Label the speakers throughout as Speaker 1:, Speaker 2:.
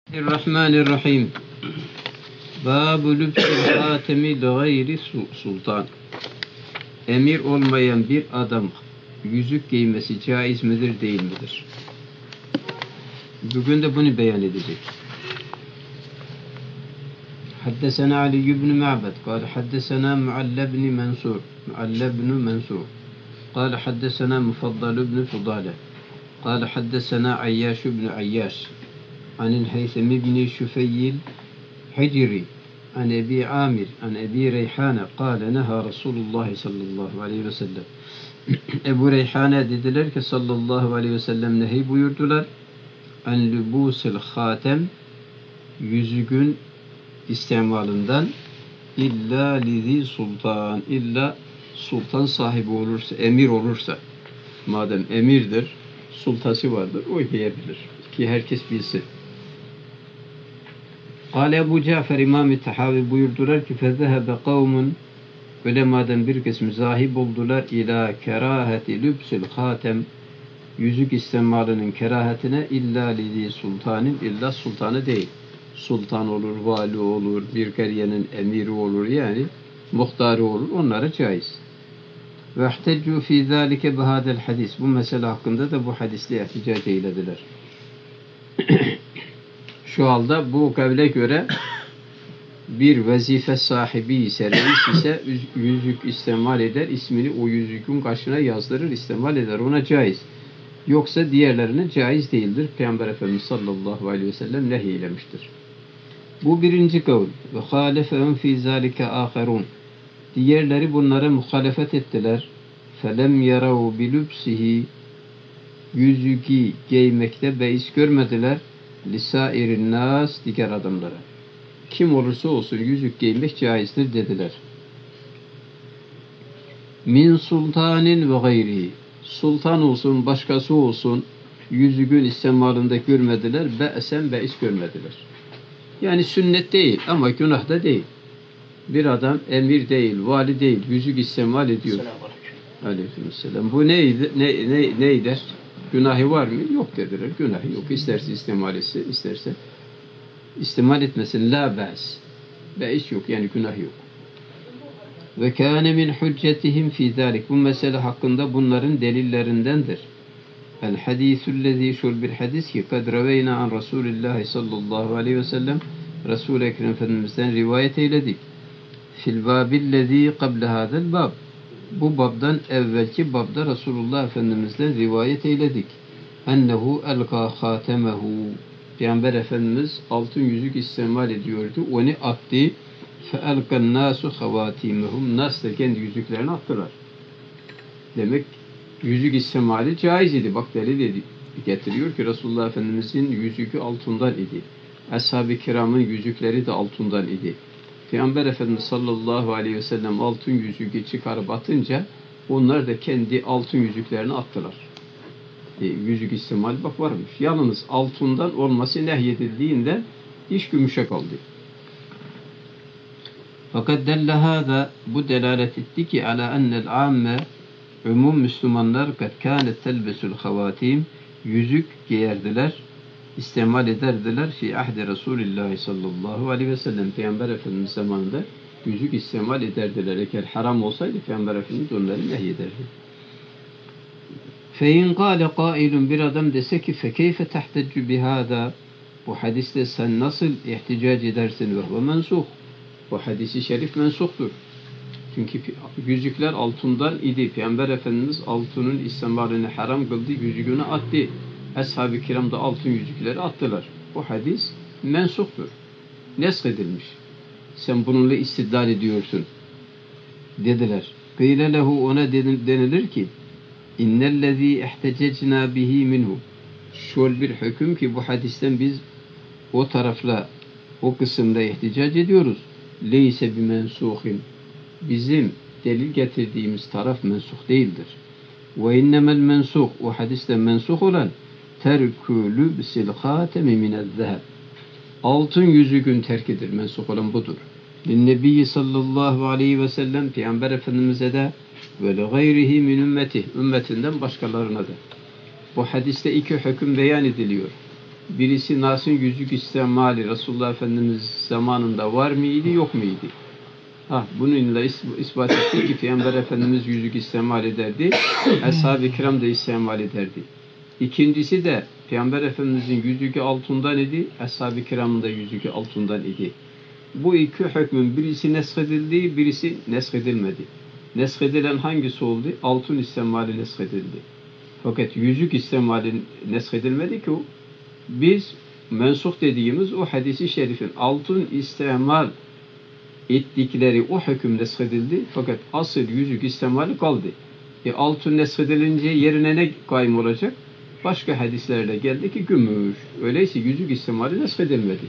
Speaker 1: Bismillahirrahmanirrahim. Bâbu lübsil hâtemi li gayri sultan. Emir olmayan bir adam yüzük giymesi caiz midir, değil midir? Bugün de bunu beyan edecek. Haddesena Ali ibn Ma'bad قال حدثنا معل بن منصور قال حدثنا مفضل بن فضالة قال حدثنا عياش بن عياش عن الهيثم بن شفيل حجري عن أبي عامر عن أبي ريحانة قال نهى رسول الله صلى الله عليه وسلم. Ebu Reyhane dediler ki sallallahu aleyhi ve sellem nehi buyurdular. En lübusil hatem, yüzüğün istemalından, illa lizi sultan, illa sultan sahibi olursa, emir olursa, madem emirdir, sultası vardır, o giyebilir ki herkes bilsin. Kâle Ebu Cafer İmam-ı Tahavi buyurdular ki fezehebe kavmun, ulemadan bir kısmı zahib oldular ila keraheti lübsül hatem, yüzük istemalının kerahetine, illa lizi sultanin, illa sultanı değil. Sultan olur, vali olur, bir kariyenin emiri olur, yani muhtarı olur, onlara caiz. Ve ihteccu fî zâlike bihâdel hadis. Bu mesele hakkında da bu hadisle ihticac eylediler. Şu halde bu kavle göre bir vazife sahibi ise, reis ise yüzük istemal eder, ismini o yüzükün başına yazdırır, istemal eder, ona caiz. Yoksa diğerlerine caiz değildir. Peygamber Efendimiz sallallahu aleyhi ve sellem nehyeylemiştir. Bu birinci kavl. Ve halefehum fî zâlike âkherûn. Diğerleri bunlara muhalefet ettiler. Felem yarav bilübsihi, yüzüğü giymekte beis görmediler. Lisairin nas, diğer adamlara. Kim olursa olsun yüzük giymek caizdir dediler. Min sultanin ve gayrihi. Sultan olsun, başkası olsun, yüzüğün istemalında görmediler, be'sen beis görmediler. Yani sünnet değil ama günah da değil. Bir adam emir değil, vali değil, yüzük istemal ediyor. Aleykümselam. Bu ne der? Günahı var mı? Yok dediler. Günahı yok. İsterse istemal etse, isterse istemal etmesin. La be's. Beis yok. Yani günah yok. Ve kâne min hüccetihim fî zâlik. Bu mesele hakkında bunların delillerindendir. El hadîsüllezî, şul bir hadis ki kad reveyna an Resulillahi sallallahu aleyhi ve sellem, Resul-i Ekrem Efendimiz'den rivayet eyledik. Fil bâbillezî kable hâzel bâb. Bu babdan evvelki babda Resulullah Efendimiz'den rivayet eyledik. Ennehu elgâ hâtemehu. Peygamber Efendimiz altın yüzük istemal ediyordu. Onu attı. Fe'elkan nasu havâtimehum. Nas da kendi yüzüklerini attılar. Demek yüzük istemali caiz idi. Bak delil getiriyor ki Resulullah Efendimiz'in yüzüğü altından idi. Ashab-ı kiramın yüzükleri de altından idi. Peygamber Efendimiz sallallahu aleyhi ve sellem altın yüzüğü çıkarıp atınca onlar da kendi altın yüzüklerini attılar. Yüzük istemali bak varmış. Yalnız altından olması nehyedildiğinde iş gümüşe kaldı. Fakat delle hâzâ, bu delalet etti ki alâ ennel âmme, umum Müslümanlar kad kânet telbesül havâtim, yüzük giyerdiler, istemal ederdiler fi ahdi Resulillahi sallallahu aleyhi ve sellem. Peygamber Efendimiz zamanında yüzük istemal ederdiler. Eğer haram olsaydı Peygamber Efendimiz onları nehyederdi. Fe in kâle kâilun, bir adam dese ki fekeyfe tehteccu bihâzâ, bu hadiste sen nasıl ihticac edersin ve huve mensuh. Bu hadisi şerif mensuktur. Çünkü yüzükler altından idi. Peygamber Efendimiz altının istemalini haram kıldı, yüzüğünü attı. Ashab-ı kiram da altın yüzükleri attılar. Bu hadis mensuktur. Nesk edilmiş. Sen bununla istidlal ediyorsun dediler. Kıyle lehu, ona denilir ki innellezî ihtececnâ bihi minhu. Şöyle bir hüküm ki bu hadisten biz o tarafla, o kısımda ihticac ediyoruz. Leyse bi mensuhin. Bizim delil getirdiğimiz taraf mensuh değildir. Ve innemel mensuh, o hadiste mensuh olan terkü lübsil hatemi minel-zeheb. Altın yüzüğün terkidir. Mensuh olan budur. Linnebiyyi sallallahu aleyhi ve sellem, Peygamber Efendimiz'e de ve li gayrihi min ümmetinden başkalarına da. Bu hadiste iki hüküm beyan ediliyor. birisi nasıl yüzük istemali Resulullah Efendimiz zamanında var mıydı, yok muydu? Bununla ispat etti ki Peygamber Efendimiz yüzük istemal ederdi, Ashab-ı Kiram da istemal ederdi. İkincisi de Peygamber Efendimizin yüzüğü altından idi, Ashab-ı Kiram'ın da yüzüğü altından idi. Bu iki hükmün birisi neshedildi, birisi neshedilmedi. Neshedilen hangisi oldu? Altın istemali neshedildi. Fakat yüzük istemali neshedilmedi ki o. Biz mensuh dediğimiz o hadisi şerifin altın istemal ettikleri o hüküm neshedildi. Fakat asıl yüzük istemali kaldı. Altın neshedilince yerine ne kaym olacak? Başka hadislerle geldi ki gümüş. Öyleyse yüzük istemali neshedilmedi.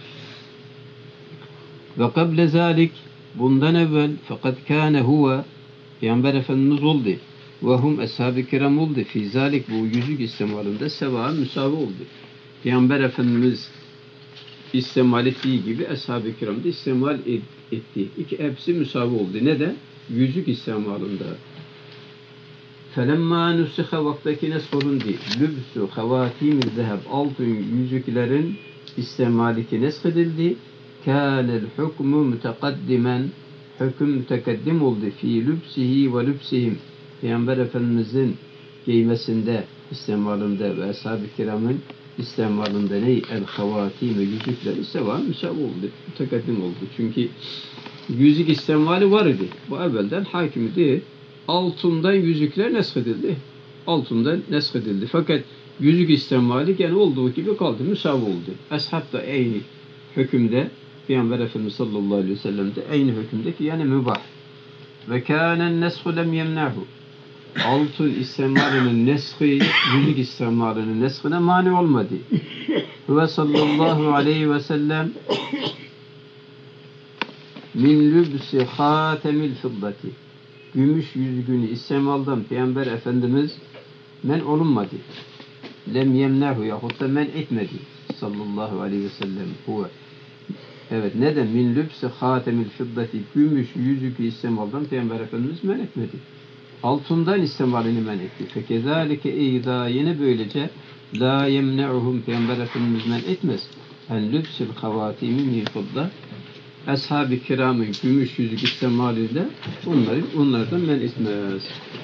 Speaker 1: Ve kable zalik bundan evvel fakat kâne huve Peygamber Efendimiz oldu. Ve hum ashab-ı kiram oldu. Fi zalik bu yüzük istemalinde sevâen müsavi oldu. Peygamber Efendimiz istemal ettiği gibi ashab-ı kiram da istemal etti. Hepsi müsavi oldu. Neden? Yüzük istemalinde. Felemma nusiha vaktakine sorundu. Lübsü havâtimil zeheb altın yüzüklerin istemaliki neshedildi. Kânel hukmu mütekaddimen hüküm mütekaddim oldu. Fî lübsihi ve lübsihim Peygamber Efendimizin giymesinde, istemalinde ve ashab-ı kiramın istemalinde ney? El-havâtîme yüzükleri seva müsav oldu. Mütekaddim oldu. Çünkü yüzük istemali var idi. Bu evvelden hakim değil. Altından yüzükler neshedildi. Altından neshedildi. Fakat yüzük istemali gene olduğu gibi kaldı. Müsav oldu. Ashab da aynı hükümde Peygamber Efendimiz sallallahu aleyhi ve sellem de aynı hükümdeki yani mübah. Ve kânen neshu lem yemnehu. Altın istemalinin neshi, yüzük istemalinin neshine mani olmadı. Ve sallallahu aleyhi ve sellem min lübsi hâtemil fiddati. Gümüş yüzüğünü istemaldan Peygamber Efendimiz men olunmadı. Lem yemnehu yahut da men etmedi. Sallallahu aleyhi ve sellem huve. Evet, neden? Min lübsi hâtemil fiddati. Gümüş yüzüğü istemaldan Peygamber Efendimiz men etmedi. Altından istemalini men etti. Fekezalike eyda yine böylece la yemne'uhum Peygamber Efendimiz men etmez. En lübsil havâtimi min fidda. Ashab-ı kiramın gümüş yüzük istemaliyle onlardan men etmez.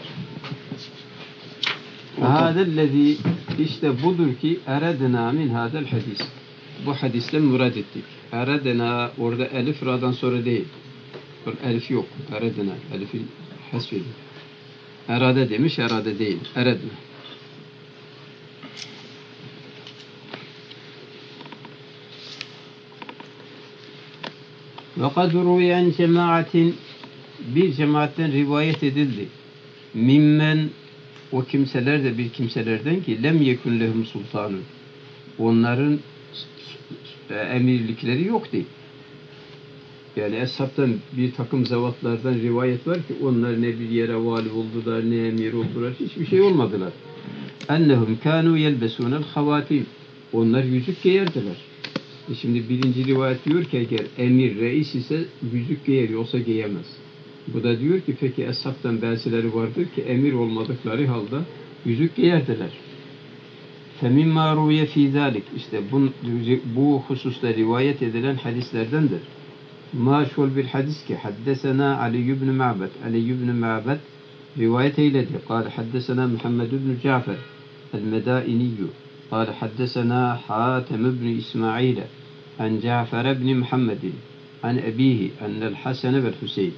Speaker 1: Hâdellezî işte budur ki eredena min hâdel hadis. Bu hadisle murad ettik. Eredena orada elif ra'dan sonra değil. Elif yok. Eredena. Elif'i hasfedin. Erade demiş, erade değil. Eredna. Ve kad ruyen cemaatin bir cemaatten rivayet edildi. Mimmen o kimseler de bir kimselerden ki lem yekun lehum sultanun. Onların emirlikleri yok değil. Yani eshabtan bir takım zevatlardan rivayet var ki onlar ne bir yere vali oldular, ne emir oldular, hiçbir şey olmadılar. Ennehum kânû yelbesûnel havâtim. Onlar yüzük giyerdiler. Şimdi birinci rivayet diyor ki eğer emir, reis ise yüzük giyer, yoksa giyemez. Bu da diyor ki peki eshabtan bazıları vardır ki emir olmadıkları halde yüzük giyerdiler. فَمِمَّا رُوْيَ ف۪ي ذَٰلِكِ İşte bu hususta rivayet edilen hadislerdendir. Maşul bir hadis ki haddesena Ali ibn Ma'bad. Ali ibn Ma'bad rivayet eyledi. Kâle haddesena Muhammed ibn Cafer el-Medâiniyyü. Kâle haddesena Hatem ibn İsmail an Cafer ibn Muhammedin an ebihi ennel Hasan vel Hüseyin.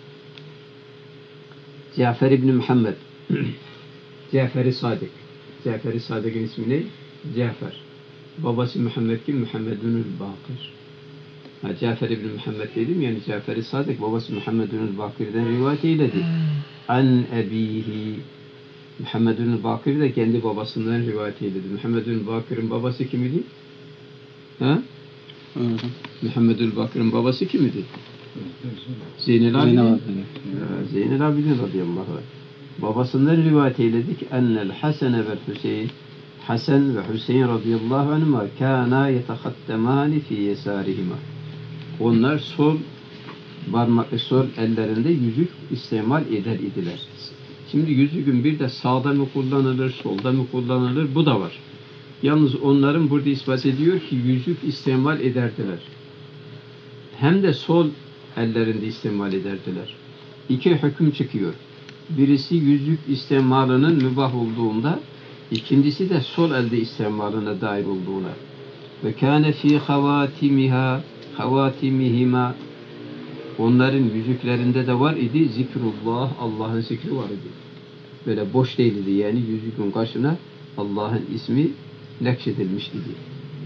Speaker 1: Cafer ibn Muhammed Cafer-i Sadık. Cafer-i Sadık'ın ismi ne? Cafer. Babası Muhammed kim? Muhammedun el-Bakir. Cafer ibn Muhammed dedim yani Cafer-i Sadık babası Muhammedun el-Bakir'den rivayet eyledi. An ebihi. Muhammedun el-Bakir de kendi babasından rivayet eyledi. Muhammedun el-Bakir'in babası kim idi? Ha? Muhammedun el-Bakir'in babası kim idi? Zeynel Abidin. Zeynel Abidin radıyallahu anh. Babasından rivayet eyledik. Ennel Hasan ve Hüseyin Hasan ve Hüseyin radıyallahu anhuma kana yetehattemani fi yesarihima. Onlar sol ellerinde yüzük istemal eder idiler. Şimdi yüzüğün bir de sağda mı kullanılır, solda mı kullanılır? Bu da var. Yalnız onların burada ispat ediyor ki yüzük istemal ederdiler. Hem de sol ellerinde istemal ederdiler. İki hüküm çıkıyor. Birisi yüzük istemalının mübah olduğunda, ikincisi de sol elde istemalına dair olduğuna. Ve kâne fî havâtimihima, onların yüzüklerinde de var idi zikrullah, Allah'ın zikri var idi. Böyle boş değildi yani, yüzükün karşına Allah'ın ismi nakşedilmiş idi.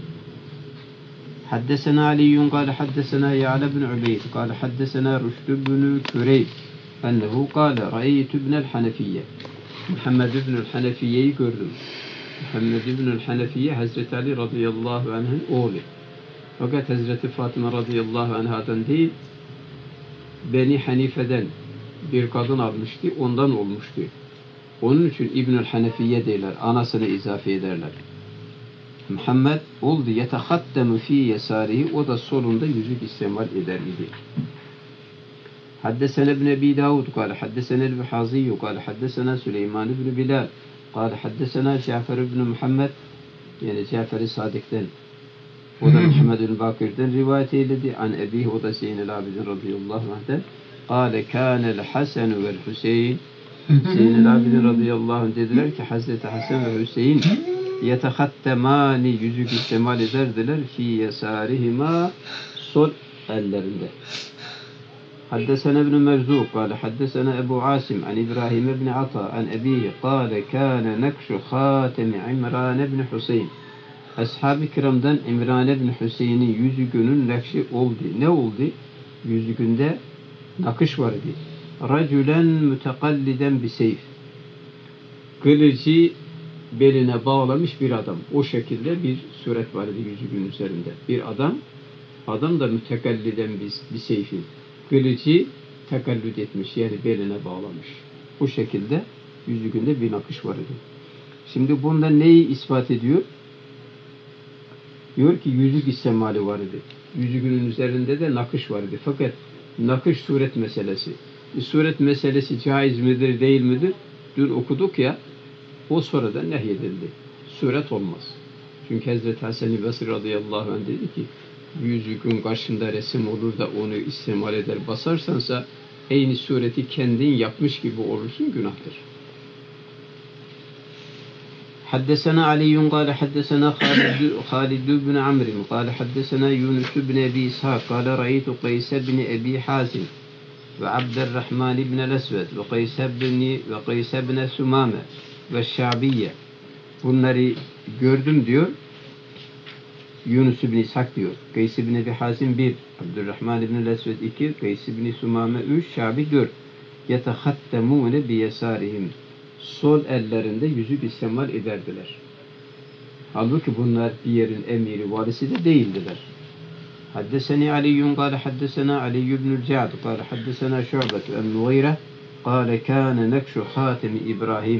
Speaker 1: Haddesena Aliyyun kâle haddesena Ya'la bin Ubeyd kâle haddesena Rüştü bin Küreyb ennehu kâle ra'eytü ibnel Hanefiyye, Muhammed ibnül Hanefiyye'yi gördüm. Muhammed ibnül Hanefiyye Hazreti Ali radıyallahu anh'ın oğlu. Fakat Hazreti Fatıma radıyallahu anh'dan değil, Beni Hanife'den bir kadın almıştı, ondan olmuştu. Onun için İbnül Hanefiye derler, anasını izafe ederler. Muhammed oldu yetehaddemu fi yesarihi, o da solunda yüzük istemal eder idi. Haddesena ibn Ebi Davud kâle haddesena el-Buhaziyyü kâle haddesena Süleyman ibn Bilal kâle haddesena Cafer ibn Muhammed, yani Cafer-i Sadık'tan, o da Muhammed ibn Bakir'den rivayet eyledi. An Ebihi, o da Zeynel Abidin radıyallahu anh'den. Kâle kânel Hasan vel Hüseyin, Zeynel Abidin radıyallahu anh dediler ki Hazreti Hasan ve Hüseyin yetehattemâni, yüzük istemal ederdiler fi yesârihima, sol ellerinde. Haddesena ibn Merzuk kâle haddesena Ebu Asim an İbrahim ibn Ata an Ebihi kâle kâne nekşu khâtemi İmran ibn Hüseyin. Ashab-ı kiramdan İmran ibn Hüseyin'in yüzüğünün nakşi oldu. Ne oldu? Yüzüğünde nakış vardı. Racülen mütekalliden bir seyf. Kılıcı beline bağlamış bir adam. O şekilde bir suret vardı yüzüğün üzerinde. Bir adam da mütekalliden bir seyfin. Kılıcı tekallüt etmiş, yani beline bağlamış. O şekilde yüzüğünde bir nakış vardı. Şimdi bunda neyi ispat ediyor? Diyor ki yüzük istemali vardı. Yüzüğünün üzerinde de nakış vardı. Fakat nakış suret meselesi. Suret meselesi caiz midir, değil midir? Dün okuduk ya, o sonradan nehyedildi. Suret olmaz. Çünkü Hazreti Hasan-ı Basri radıyallahu anh dedi ki, yüzüğün karşında resim olur da onu istemal eder basarsansa, aynı sureti kendin yapmış gibi olursun, günahtır. حدثنا علي قال حدثنا خالد بن عمرو قال حدثنا يونس بن أبي إسحاق قال رأيت قيس بن أبي حازم وعبد الرحمن بن الأسود وقيس بن سمامة والشعبية, bunları gördüm diyor. Yunus ibn İshak diyor. Kays ibn Ebi Hazim 1, Abdurrahman ibn el-Esved 2, Kays ibn Sumame 3, Şabi 4. Yetehattemûne biyesârihim, sol ellerinde yüzük istemal ederdiler. Halbuki bunlar bir yerin emiri, valisi de değildiler. Haddeseni Aliyyun kâle haddesena Ali ibnül Ca'd kâle haddesena Şu'bet ve Mughire kâle kâne nekşu hâtemi İbrahim.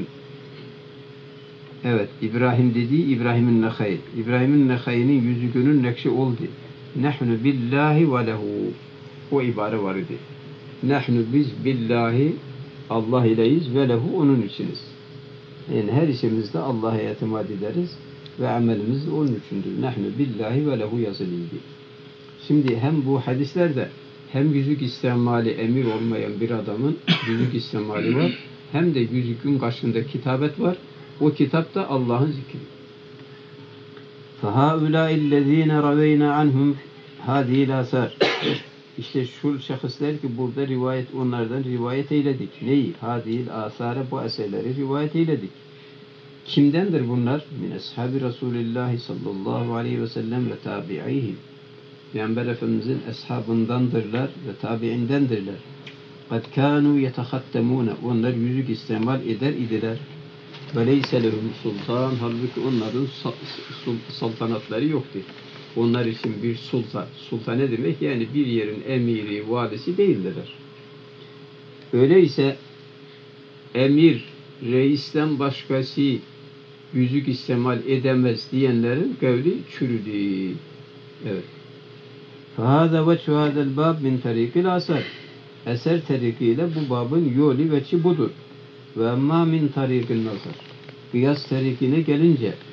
Speaker 1: Evet, İbrahim dediği İbrahim'in Nekhay. İbrahim'in Nekhay'nin yüzüğünün nekşi oldu. Nahnu billahi ve lehu. O ibare var idi. Nahnu biz billahi, Allah ileyiz, ve lehu, onun içiniz. Yani her işimizde Allah'a itimat ederiz ve amelimiz onun içindir. Nahnu billahi ve lehu yazılıydı. Şimdi hem bu hadislerde hem yüzük istemali emir olmayan bir adamın yüzük istemali var, hem de yüzükün karşısında kitabet var. O kitapta Allah'ın zikri. فَهَاُولَٰئِ الَّذ۪ينَ رَوَيْنَا عَنْهُمْ هَذ۪ي الْاَثَارِ. İşte şu şahıslar ki burada onlardan rivayet eyledik. Neyi? Hadil asare, bu eserleri rivayet eyledik. Kimdendir bunlar? Min ashabi Resulillah sallallahu aleyhi ve sellem ve tabi'ihim. Peygamber Efendimizin ashabındandırlar ve tabi'indendirler. Kad kânû yetehattemûne, onlar yüzük istemal eder idiler. Ve leyse lehum sultan, halbuki onların saltanatları yoktu. Onlar için bir sultan ne demek? Yani bir yerin emiri, valisi değildiler. Öyleyse emir, reisten başkası yüzük istemal edemez diyenlerin kavli çürüdü. Evet. فَهَذَا وَجْهُ هَذَا الْبَابِ مِنْ تَرِيقِ الْأَثَرِ. Eser tarikiyle bu babın yolu veçi budur. Ve emmâ min tarîkil nazar. Kıyas tarikine gelince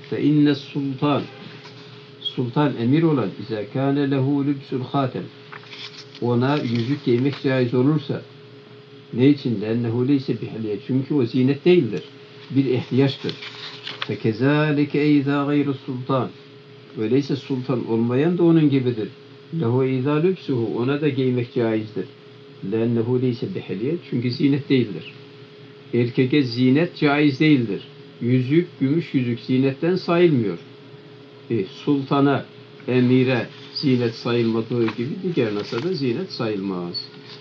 Speaker 1: Fe inne sultan, sultan emir olan izâ kâne lehu lübsül hâtem, ona yüzük giymek caiz olursa, ne için? Lennehu leyse bihaliye, çünkü o zinet değildir, bir ihtiyaçtır. Fekezâlike eydâ gayru sultan, öyleyse sultan olmayan da onun gibidir. Lehu eydâ lübsuhu, ona da giymek caizdir. Lennehu leyse bihaliye, çünkü zinet değildir. Erkeke zinet caiz değildir. Yüzük, gümüş yüzük zinetten sayılmıyor. Sultana, emire zinet sayılmadığı gibi diğer nasıl da zinet sayılmaz.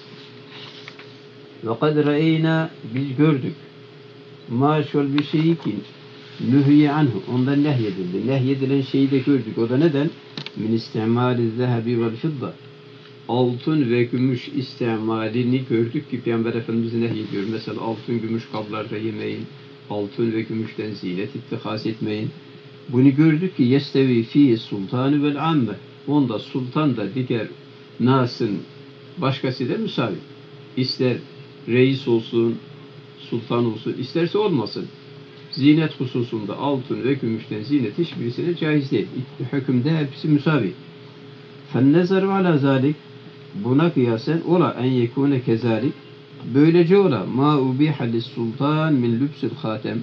Speaker 1: Ve kad re'eyna, biz gördük. Maşol bir şeyi ki nühiye anhu, ondan nehyedildi. Nehyedilen şeyi de gördük. O da neden? Min istimali zehebi vel fidda, altın ve gümüş istimalini gördük ki Peygamber Efendimiz nehyediyor. Mesela altın gümüş kablarda yemeyin, altın ve gümüşten zinet ittihaz etmeyin. Bunu gördük ki yestevi fi sultanı vel amme, onda sultan da diğer nasın başkası da müsavi. İster reis olsun, sultan olsun, isterse olmasın. Zinet hususunda altın ve gümüşten zinet hiçbirisine caiz değil. Hükümde hepsi müsavi. فَالنَّزَرُ عَلَى ذَٰلِكَ, buna kıyasen ola en yekune kezalik, böylece ola ma ubiha lis-sultan min lübsül hatem,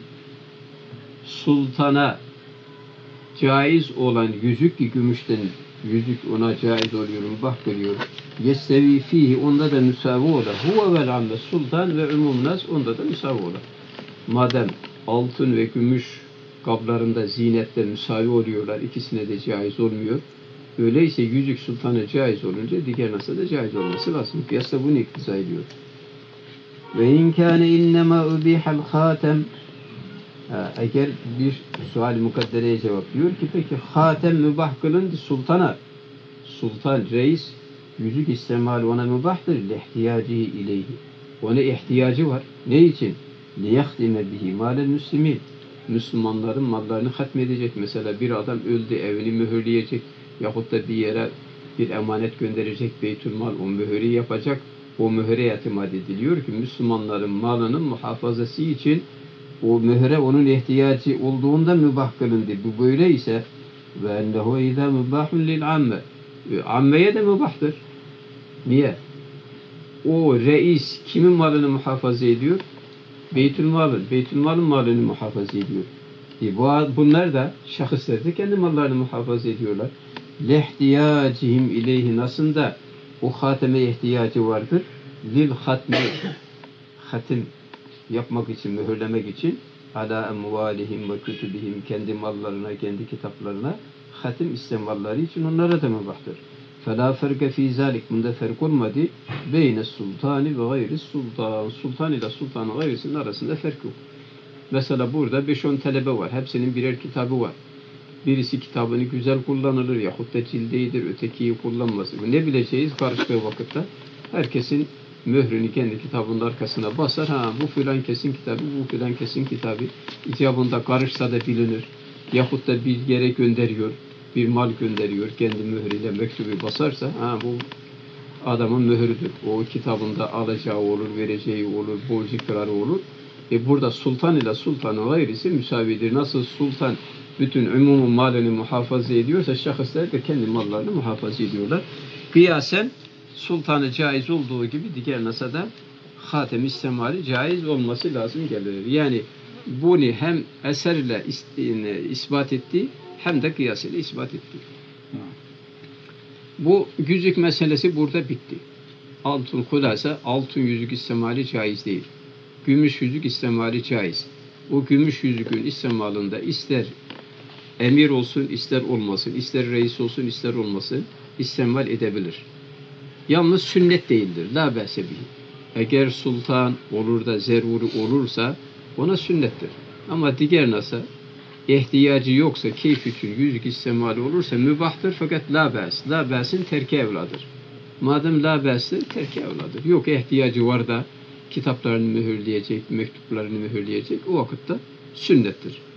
Speaker 1: sultana caiz olan yüzük ki gümüşten yüzük ona caiz oluyor, mübah görüyor. Yestevi fihi, onda da müsavi ola. Huve vel amme, sultan ve umum nas, onda da müsavi ola. Madem altın ve gümüş kablarında zinetle müsavi oluyorlar, ikisine de caiz olmuyor. Öyleyse yüzük sultana caiz olunca diğer nasıl da caiz olması lazım. Kıyasla bunu iktiza ediyor. Ve in kâne innemâ ubîhel hâtem, eğer bir sual-i mukaddereye cevap diyor ki peki hatem mübah kılındı sultana, sultan, reis yüzük istemali ona mübahtır, lihtiyacı ileyhi, ona ihtiyacı var. Ne için? Liyahdime bihi mâlel müslimin, Müslümanların mallarını hatmedecek. Mesela bir adam öldü, evini mühürleyecek yahut da bir yere bir emanet gönderecek, beytülmal o mühürü yapacak. O mühüre itimat ediliyor ki Müslümanların malının muhafazası için o mühre onun ihtiyacı olduğunda mübah kılındı. Bu böyle ise ve ennehu izâ mübâhun lil amme, ammeye de mübahtır. Niye? O reis kimin malını muhafaza ediyor? Beytülmalın. Beytülmalın malını muhafaza ediyor. Bunlar da şahıslar da kendi mallarını muhafaza ediyorlar. Lehtiyacihim ileyhi, nasıl da o hateme ihtiyacı vardır. Lil hatmi, hatim yapmak için, mühürlemek için ala emvalihim ve kütübihim, kendi mallarına, kendi kitaplarına hatim istemalları için onlara da mübahtır. فَلَا فَرْقَ ف۪ي ذَٰلِكَ, bunda fark olmadı. Beyne sultani ve gayri sultan, sultan ile sultanın gayrisinin arasında fark yok. Mesela burada 5-10 talebe var. Hepsinin birer kitabı var. Birisi kitabını güzel kullanılır yahut da cildeydir, ötekiyi kullanmaz. Ne bileceğiz karıştığı vakitte? Herkesin mührünü kendi kitabının arkasına basar. Bu filan kesin kitabı, bu filan kesin kitabı. İcabında karışsa da bilinir. Yahut da bir yere gönderiyor, bir mal gönderiyor, kendi mührüyle mektubu basarsa bu adamın mührüdür. O kitabında alacağı olur, vereceği olur, borcu kırarı olur. Burada sultan ile sultanın gayrisi müsavidir. Nasıl sultan bütün umumun malını muhafaza ediyorsa şahıslar da kendi mallarını muhafaza ediyorlar. Kıyasen sultanı caiz olduğu gibi diğer nasıl da hatem istemali caiz olması lazım gelir. Yani bunu hem eserle ispat etti hem de kıyas ile ispat etti. Bu yüzük meselesi burada bitti. Altın hulasa, altın yüzük istemali caiz değil. Gümüş yüzük istemali caiz. O gümüş yüzükün istemalında ister emir olsun, ister olmasın, ister reis olsun, ister olmasın, istemal edebilir. Yalnız sünnet değildir. La ba'se bihi. Eğer sultan olur da zeruri olursa ona sünnettir. Ama diğer nasıl ihtiyacı yoksa, keyif için yüzük istemali olursa mübahtır fakat la ba's. La ba's'in terki evladır. Madem la ba's'tir, terki evladır. Yok ihtiyacı var da kitaplarını mühürleyecek, mektuplarını mühürleyecek, o vakitte sünnettir.